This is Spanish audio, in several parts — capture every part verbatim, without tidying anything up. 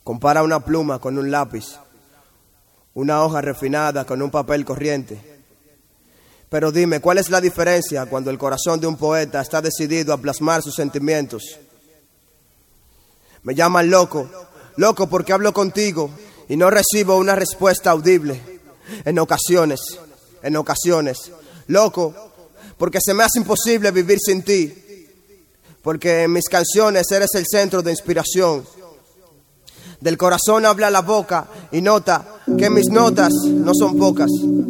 Compara una pluma con un lápiz, una hoja refinada con un papel corriente. Pero dime, ¿cuál es la diferencia cuando el corazón de un poeta está decidido a plasmar sus sentimientos? Me llaman loco, loco porque hablo contigo y no recibo una respuesta audible. En ocasiones, en ocasiones, loco porque se me hace imposible vivir sin ti, porque en mis canciones eres el centro de inspiración. Del corazón habla la boca y nota que mis notas no son pocas.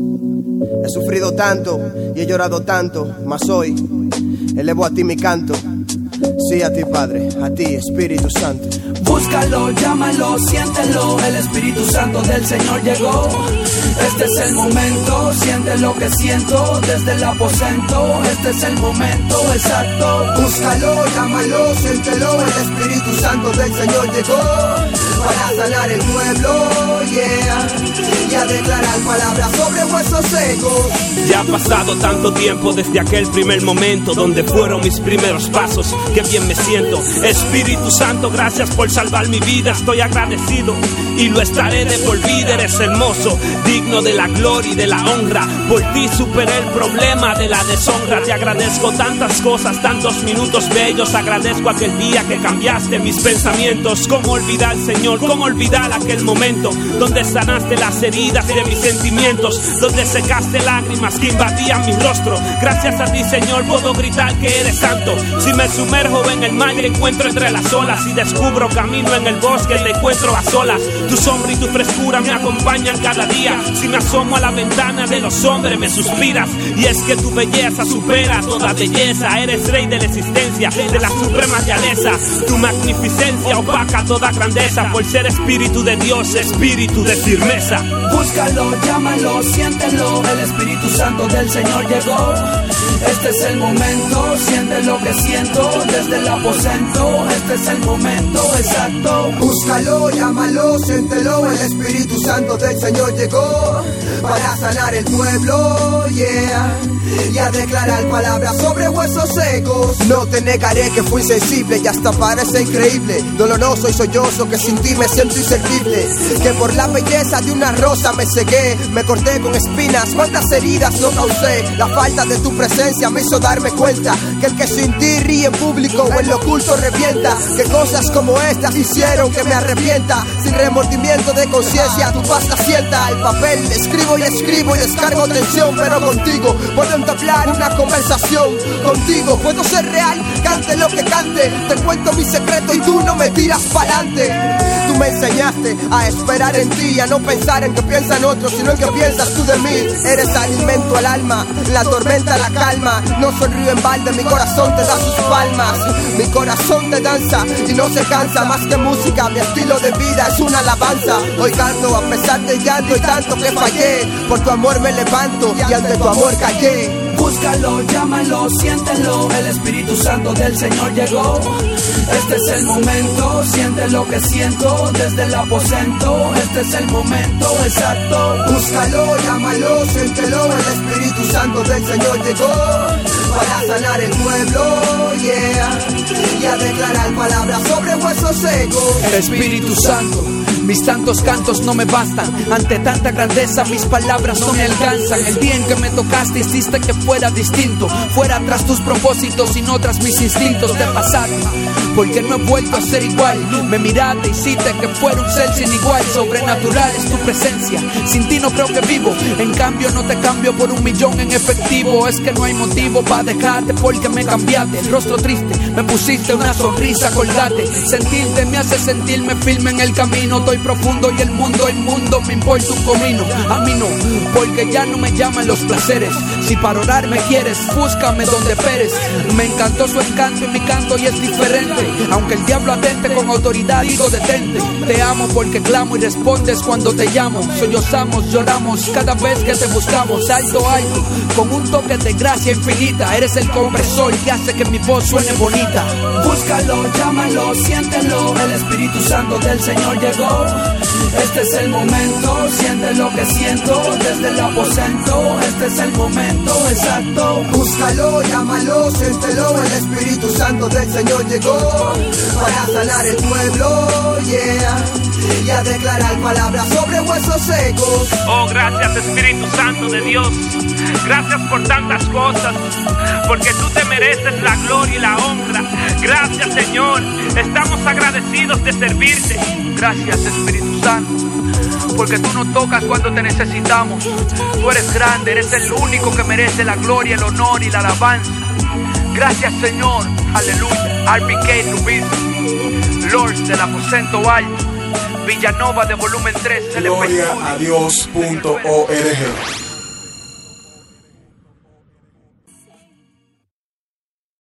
He sufrido tanto y he llorado tanto, mas hoy elevo a ti mi canto. Sí, a ti, Padre, a ti, Espíritu Santo. Búscalo, llámalo, siéntelo, el Espíritu Santo del Señor llegó. Este es el momento, siente lo que siento desde el aposento. Este es el momento exacto. Búscalo, llámalo, siéntelo, el Espíritu Santo del Señor llegó para sanar el pueblo, yeah, y a declarar palabras sobre huesos secos. Ya ha pasado tanto tiempo desde aquel primer momento donde fueron mis primeros pasos. Qué bien me siento, Espíritu Santo, gracias por salvar mi vida. Estoy agradecido y lo estaré de por vida. Eres hermoso, digno de la gloria y de la honra. Por ti superé el problema de la deshonra. Te agradezco tantas cosas, tantos minutos bellos. Agradezco aquel día que cambiaste mis pensamientos. ¿Cómo olvidar, Señor? ¿Cómo olvidar aquel momento donde sanaste las heridas de mis sentimientos, donde secaste lágrimas que invadían mi rostro? Gracias a ti, Señor, puedo gritar que eres santo. Si me sumerjo en el mar y encuentro entre las olas, si descubro camino en el bosque te encuentro a solas. Tu sombra y tu frescura me acompañan cada día. Si me asomo a la ventana de los hombres me suspiras. Y es que tu belleza supera toda belleza. Eres rey de la existencia, de la suprema realeza. Tu magnificencia opaca toda grandeza. Por ser Espíritu de Dios, Espíritu de firmeza. Búscalo, llámalo, siéntelo, el Espíritu Santo del Señor llegó. Este es el momento, siente lo que siento desde el aposento. Este es el momento exacto. Búscalo, llámalo, siéntelo, el Espíritu Santo del Señor llegó para sanar el pueblo, yeah, y a declarar palabras sobre huesos secos. No te negaré que fui insensible y hasta parece increíble, doloroso y sollozo, que sin ti me siento inservible. Que por la belleza de una rosa me cegué, me corté con espinas, cuántas heridas no causé. La falta de tu presencia me hizo darme cuenta que el que sin ti ríe en público o en lo oculto revienta. Que cosas como estas hicieron que me arrepienta. Sin remordimiento de conciencia tu paz la sienta. El papel escribo y escribo y descargo tensión, pero contigo puedo entablar una conversación. Contigo puedo ser real, cante lo que cante. Te cuento mi secreto y tú no me tiras pa'lante. Tú me enseñaste a esperar en ti, a no pensar en que piensan otros, sino en que piensas tú de mí. Eres alimento al alma, la tormenta la calma. No sonrío en balde, mi corazón te da sus palmas. Mi corazón te danza y no se cansa. Más que música, mi estilo de vida es una alabanza. Hoy canto a pesar del llanto y tanto que fallé. Por tu amor me levanto y ante tu amor callé. Búscalo, llámalo, siéntelo, el Espíritu Santo del Señor llegó. Este es el momento, siente lo que siento desde el aposento. Este es el momento exacto. Búscalo, llámalo, siéntelo, el Espíritu Santo del Señor llegó para sanar el pueblo, yeah, y a declarar palabras sobre huesos secos. Espíritu Santo, mis tantos cantos no me bastan. Ante tanta grandeza mis palabras no me alcanzan. El día en que me tocaste hiciste que fuera distinto. Fuera tras tus propósitos y no tras mis instintos. Te pasaron porque no he vuelto a ser igual. Me miraste, hiciste que fuera un ser sin igual. Sobrenatural es tu presencia, sin ti no creo que vivo. En cambio no te cambio por un millón en efectivo. Es que no hay motivo para dejarte porque me cambiaste. El rostro triste, me pusiste una sonrisa, colgate. Sentirte me hace sentirme firme en el camino. Estoy profundo y el mundo inmundo me importa un comino. A mí no, porque ya no me llaman los placeres. Si para orar me quieres, búscame donde esperes. Me encantó su encanto y mi canto y es diferente. Aunque el diablo atente con autoridad, digo detente. Te amo porque clamo y respondes cuando te llamo. Sollozamos, lloramos cada vez que te buscamos. Alto, alto, con un toque de gracia infinita. Eres el compresor que hace que mi voz suene bonita. Búscalo, llámalo, siéntelo, el Espíritu Santo del Señor llegó. Este es el momento, siente lo que siento desde el aposento. Este es el momento exacto. Búscalo, llámalo, siéntelo, el Espíritu Santo del Señor llegó para sanar el pueblo, yeah, y a declarar palabras sobre huesos secos. Oh, gracias Espíritu Santo de Dios. Gracias por tantas cosas, porque tú te mereces la gloria y la honra. Gracias Señor, estamos agradecidos de servirte. Gracias Espíritu Santo, porque tú nos tocas cuando te necesitamos. Tú eres grande, eres el único que merece la gloria, el honor y la alabanza. Gracias Señor, aleluya. R B K Rubis, Lords del Aposento Alto, Villanova de volumen tres. Gloria a Dios punto org.